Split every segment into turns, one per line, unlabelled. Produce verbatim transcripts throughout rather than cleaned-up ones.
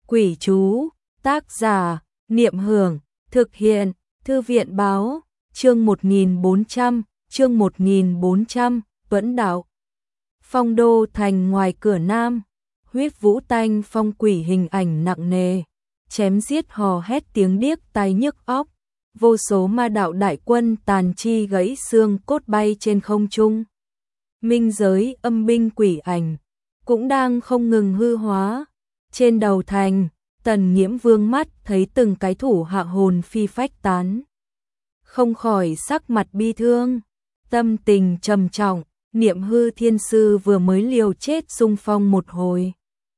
Quỷ chú, tác giả, Niệm Hưởng, thực hiện, Thư viện báo, chương một nghìn bốn trăm, chương một nghìn bốn trăm, Tuẫn Đạo. Phong đô thành ngoài cửa nam, huyết vũ tanh phong quỷ hình ảnh nặng nề, chém giết hò hét tiếng điếc tai nhức óc, vô số ma đạo đại quân tàn chi gãy xương cốt bay trên không trung. Minh giới âm binh quỷ ảnh cũng đang không ngừng hư hóa. Trên đầu thành, Tần Nghiễm vương mắt thấy từng cái thủ hạ hồn phi phách tán, không khỏi sắc mặt bi thương, tâm tình trầm trọng. Niệm hư thiên sư vừa mới liều chết xung phong một hồi,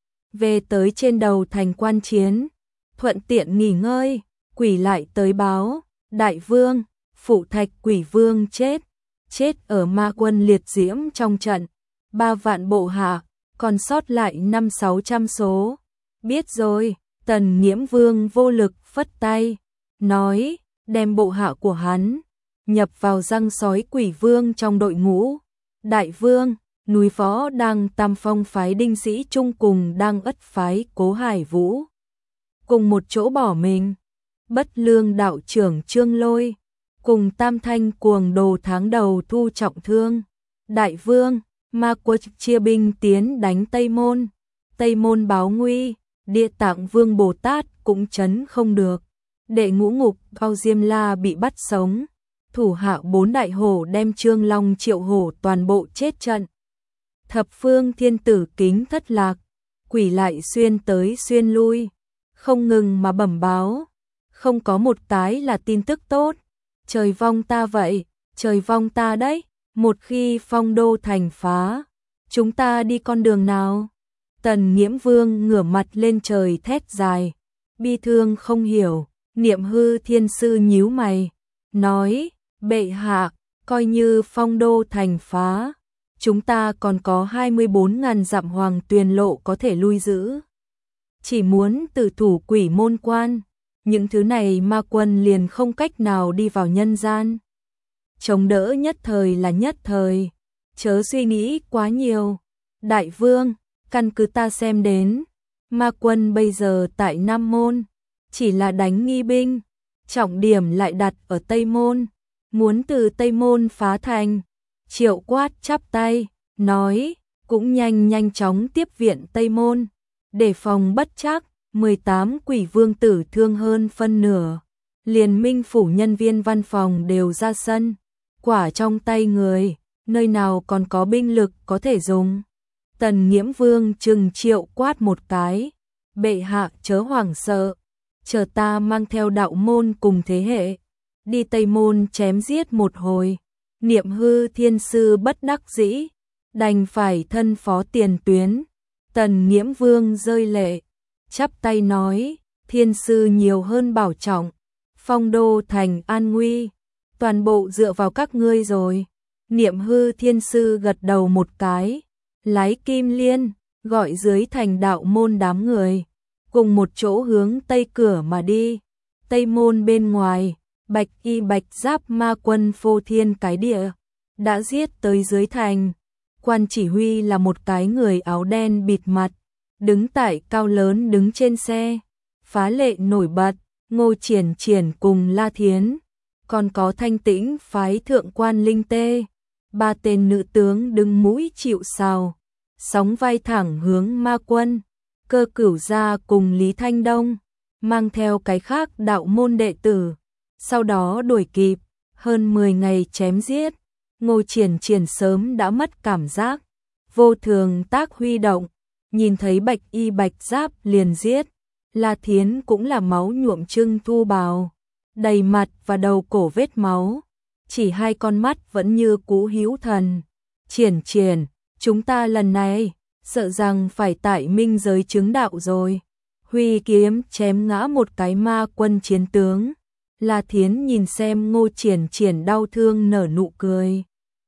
về tới trên đầu thành quan chiến, thuận tiện nghỉ ngơi, quỷ lại tới báo, đại vương, phụ thạch quỷ vương chết, chết ở ma quân liệt diễm trong trận, ba vạn bộ hạ, còn sót lại năm sáu trăm số. Biết rồi, Tần Nghiễm vương vô lực phất tay, nói, đem bộ hạ của hắn nhập vào răng sói quỷ vương trong đội ngũ. Đại vương, núi Võ đang Tam Phong phái đinh sĩ chung cùng đang ất phái Cố Hải Vũ cùng một chỗ bỏ mình. Bất lương đạo trưởng Trương Lôi cùng Tam Thanh cuồng đồ tháng đầu thu trọng thương. Đại vương, ma quật chia binh tiến đánh Tây Môn, Tây Môn báo nguy, Địa Tạng Vương Bồ Tát cũng chấn không được. Đệ ngũ ngục Cao Diêm La bị bắt sống. Thủ hạ bốn đại hổ đem Trương Long Triệu hổ toàn bộ chết trận. Thập phương thiên tử kính thất lạc, quỷ lại xuyên tới xuyên lui, không ngừng mà bẩm báo, không có một cái là tin tức tốt. Trời vong ta vậy, trời vong ta đấy, một khi phong đô thành phá, chúng ta đi con đường nào? Tần Nghiễm vương ngửa mặt lên trời thét dài, bi thương không hiểu. Niệm hư thiên sư nhíu mày, nói, bệ hạ, coi như phong đô thành phá, chúng ta còn có hai mươi bốn ngàn dặm hoàng tuyền lộ có thể lui giữ. Chỉ muốn tử thủ quỷ môn quan, những thứ này ma quân liền không cách nào đi vào nhân gian. Chống đỡ nhất thời là nhất thời, chớ suy nghĩ quá nhiều. Đại vương, căn cứ ta xem đến, ma quân bây giờ tại Nam Môn, chỉ là đánh nghi binh, trọng điểm lại đặt ở Tây Môn. Muốn từ Tây Môn phá thành. Triệu Quát chắp tay, nói, cũng nhanh nhanh chóng tiếp viện Tây Môn, để phòng bất trắc. Mười tám quỷ vương tử thương hơn phân nửa, liền minh phủ nhân viên văn phòng đều ra sân, quả trong tay người, nơi nào còn có binh lực có thể dùng. Tần Nghiễm vương trừng Triệu Quát một cái, bệ hạ chớ hoảng sợ, chờ ta mang theo đạo môn cùng thế hệ đi Tây Môn chém giết một hồi. Niệm hư thiên sư bất đắc dĩ, đành phải thân phó tiền tuyến. Tần Nghiễm vương rơi lệ, chắp tay nói, thiên sư nhiều hơn bảo trọng, phong đô thành an nguy, toàn bộ dựa vào các ngươi rồi. Niệm hư thiên sư gật đầu một cái, lái kim liên, gọi dưới thành đạo môn đám người, cùng một chỗ hướng tây cửa mà đi. Tây Môn bên ngoài, bạch y bạch giáp ma quân phô thiên cái địa, đã giết tới dưới thành. Quan chỉ huy là một cái người áo đen bịt mặt, đứng tại cao lớn đứng trên xe, phá lệ nổi bật. Ngô Triển Triển cùng La Thiến, còn có Thanh Tĩnh phái thượng quan Linh Tê, ba tên nữ tướng đứng mũi chịu sào, sóng vai thẳng hướng ma quân. Cơ Cửu Gia cùng Lý Thanh Đông, mang theo cái khác đạo môn đệ tử, sau đó đuổi kịp. Hơn mười ngày chém giết, Ngô Triển Triển sớm đã mất cảm giác, vô thường tác huy động, nhìn thấy bạch y bạch giáp liền giết. La Thiến cũng là máu nhuộm trưng thu bào, đầy mặt và đầu cổ vết máu, chỉ hai con mắt vẫn như cũ hữu thần. Triển Triển, chúng ta lần này sợ rằng phải tại minh giới chứng đạo rồi. Huy kiếm chém ngã một cái ma quân chiến tướng. La Thiến nhìn xem Ngô Triển Triển đau thương nở nụ cười.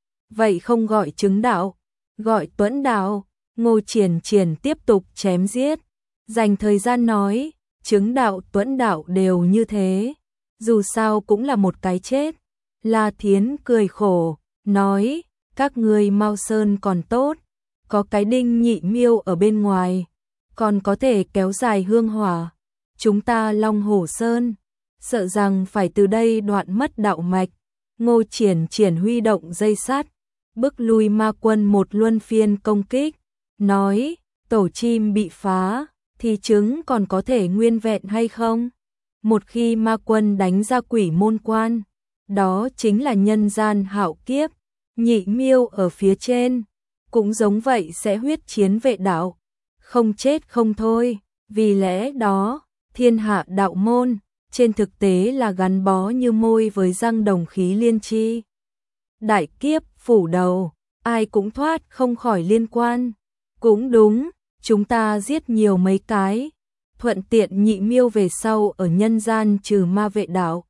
Vậy không gọi chứng đạo, gọi tuẫn đạo. Ngô Triển Triển tiếp tục chém giết, dành thời gian nói, chứng đạo tuẫn đạo đều như thế, dù sao cũng là một cái chết. La Thiến cười khổ, nói, các ngươi Mao Sơn còn tốt, có cái Đinh Nhị Miêu ở bên ngoài, còn có thể kéo dài hương hỏa. Chúng ta Long Hổ Sơn, sợ rằng phải từ đây đoạn mất đạo mạch. Ngô Triển Triển huy động dây sắt, bức lui ma quân một luân phiên công kích, nói, tổ chim bị phá, thì trứng còn có thể nguyên vẹn hay không? Một khi ma quân đánh ra quỷ môn quan, đó chính là nhân gian hạo kiếp, Nhị Miêu ở phía trên, cũng giống vậy sẽ huyết chiến vệ đạo, không chết không thôi, vì lẽ đó, thiên hạ đạo môn, trên thực tế là gắn bó như môi với răng đồng khí liên chi. Đại kiếp phủ đầu, ai cũng thoát không khỏi liên quan. Cũng đúng, chúng ta giết nhiều mấy cái, thuận tiện Nhị Miêu về sau ở nhân gian trừ ma vệ đạo.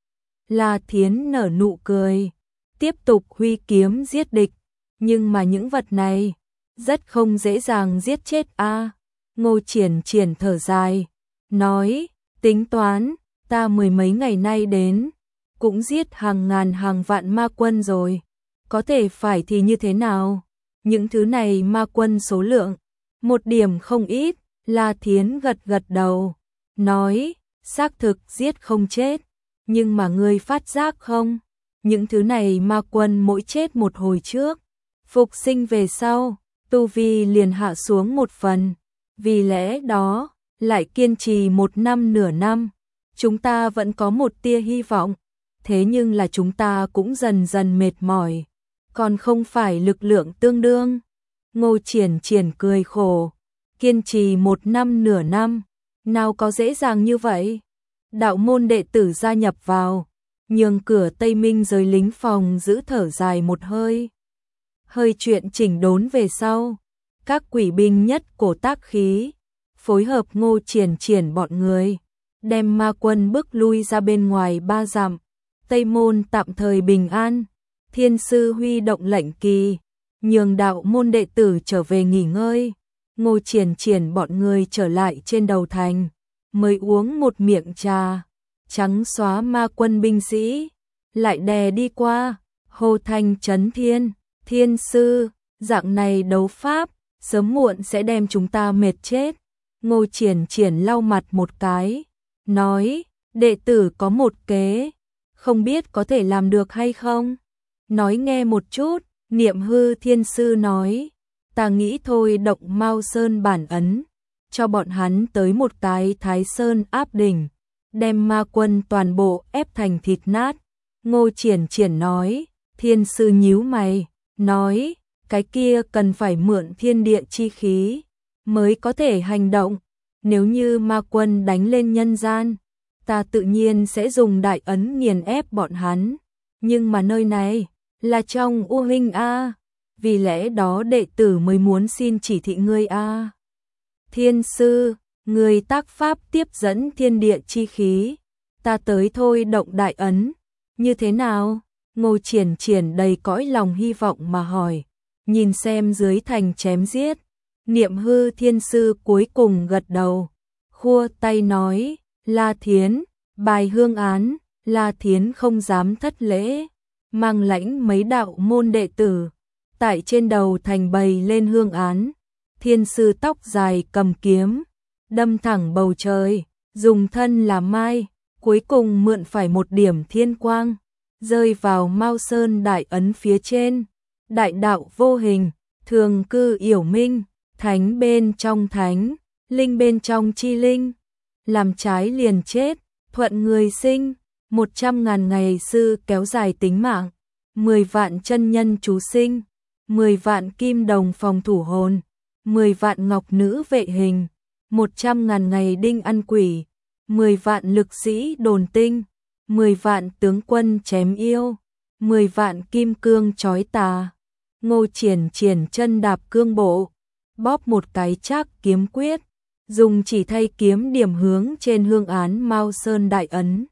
La Thiến nở nụ cười, tiếp tục huy kiếm giết địch, nhưng mà những vật này rất không dễ dàng giết chết a. À. Ngô Triển Triển thở dài, nói, tính toán, ta mười mấy ngày nay đến, cũng giết hàng ngàn hàng vạn ma quân rồi, có thể phải thì như thế nào? Những thứ này ma quân số lượng, một điểm không ít. La Thiến gật gật đầu, nói, xác thực giết không chết, nhưng mà ngươi phát giác không? Những thứ này ma quân mỗi chết một hồi trước, phục sinh về sau, tu vi liền hạ xuống một phần, vì lẽ đó, lại kiên trì một năm nửa năm, chúng ta vẫn có một tia hy vọng, thế nhưng là chúng ta cũng dần dần mệt mỏi, còn không phải lực lượng tương đương. Ngô Triển Triển cười khổ, kiên trì một năm nửa năm, nào có dễ dàng như vậy. Đạo môn đệ tử gia nhập vào, nhường cửa Tây Minh giới lính phòng giữ thở dài một hơi. Hơi chuyện chỉnh đốn về sau, các quỷ binh nhất cổ tác khí, phối hợp Ngô Triển Triển bọn người, đem ma quân bức lui ra bên ngoài ba dặm, Tây môn tạm thời bình an. Thiên sư huy động lệnh kỳ, nhường đạo môn đệ tử trở về nghỉ ngơi. Ngô Triển Triển bọn người trở lại trên đầu thành, mới uống một miệng trà, trắng xóa ma quân binh sĩ, lại đè đi qua, hô thanh chấn thiên, thiên sư, dạng này đấu pháp, sớm muộn sẽ đem chúng ta mệt chết. Ngô Triển Triển lau mặt một cái, nói, đệ tử có một kế, không biết có thể làm được hay không? Nói nghe một chút. Niệm Hư thiên sư nói, ta nghĩ thôi động Mao Sơn bản ấn, cho bọn hắn tới một cái Thái Sơn áp đỉnh, đem ma quân toàn bộ ép thành thịt nát. Ngô Triển Triển nói, thiên sư nhíu mày, nói, cái kia cần phải mượn thiên địa chi khí, mới có thể hành động, nếu như ma quân đánh lên nhân gian, ta tự nhiên sẽ dùng đại ấn nghiền ép bọn hắn, nhưng mà nơi này là trong U Minh a, vì lẽ đó đệ tử mới muốn xin chỉ thị ngươi a. Thiên sư, người tác pháp tiếp dẫn thiên địa chi khí, ta tới thôi động đại ấn, như thế nào? Ngô Triển Triển đầy cõi lòng hy vọng mà hỏi, nhìn xem dưới thành chém giết. Niệm Hư thiên sư cuối cùng gật đầu, khua tay nói, La Thiến, bài hương án. La Thiến không dám thất lễ, mang lãnh mấy đạo môn đệ tử, tại trên đầu thành bày lên hương án. Thiên sư tóc dài cầm kiếm, đâm thẳng bầu trời, dùng thân làm mai, cuối cùng mượn phải một điểm thiên quang, rơi vào Mao Sơn đại ấn phía trên. Đại đạo vô hình, thường cư yểu minh, thánh bên trong thánh, linh bên trong chi linh, làm trái liền chết, thuận người sinh. Một trăm ngàn ngày sư kéo dài tính mạng, mười vạn chân nhân chú sinh, mười vạn kim đồng phòng thủ hồn, mười vạn ngọc nữ vệ hình, một trăm ngàn ngày đinh ăn quỷ, mười vạn lực sĩ đồn tinh, mười vạn tướng quân chém yêu, mười vạn kim cương chói tà. Ngô Triển Triển chân đạp cương bộ, bóp một cái trác kiếm quyết, dùng chỉ thay kiếm điểm hướng trên hương án Mao Sơn đại ấn.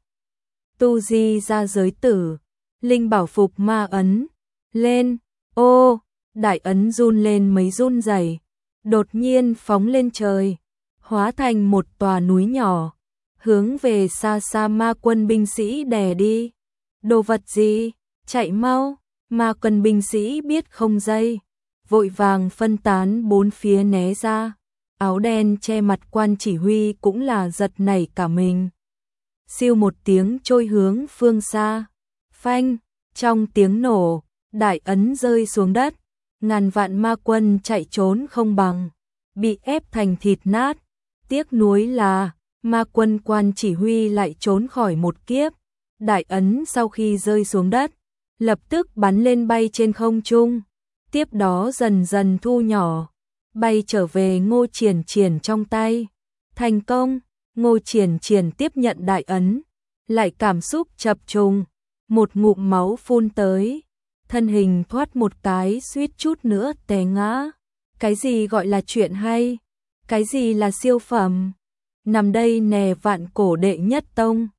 Tu di ra giới tử, linh bảo phục ma ấn, lên, ô, đại ấn run lên mấy run rẩy, đột nhiên phóng lên trời, hóa thành một tòa núi nhỏ, hướng về xa xa ma quân binh sĩ đè đi. Đồ vật gì? Chạy mau! Ma quân binh sĩ biết không dây, vội vàng phân tán bốn phía né ra. áo đen che mặt quan chỉ huy cũng là giật nảy cả mình. Siêu một tiếng trôi hướng phương xa. Phanh, trong tiếng nổ, đại ấn rơi xuống đất. Ngàn vạn ma quân chạy trốn không bằng, bị ép thành thịt nát. Tiếc nuối là, ma quân quan chỉ huy lại trốn khỏi một kiếp. Đại ấn sau khi rơi xuống đất, lập tức bắn lên bay trên không trung. Tiếp đó dần dần thu nhỏ, bay trở về Ngô Triển Triển trong tay. Thành công, Ngô Triển Triển tiếp nhận đại ấn, lại cảm xúc chập trùng, một ngụm máu phun tới, thân hình thoát một cái suýt chút nữa té ngã. Cái gì gọi là chuyện hay? Cái gì là siêu phẩm? Nằm đây nè vạn cổ đệ nhất tông.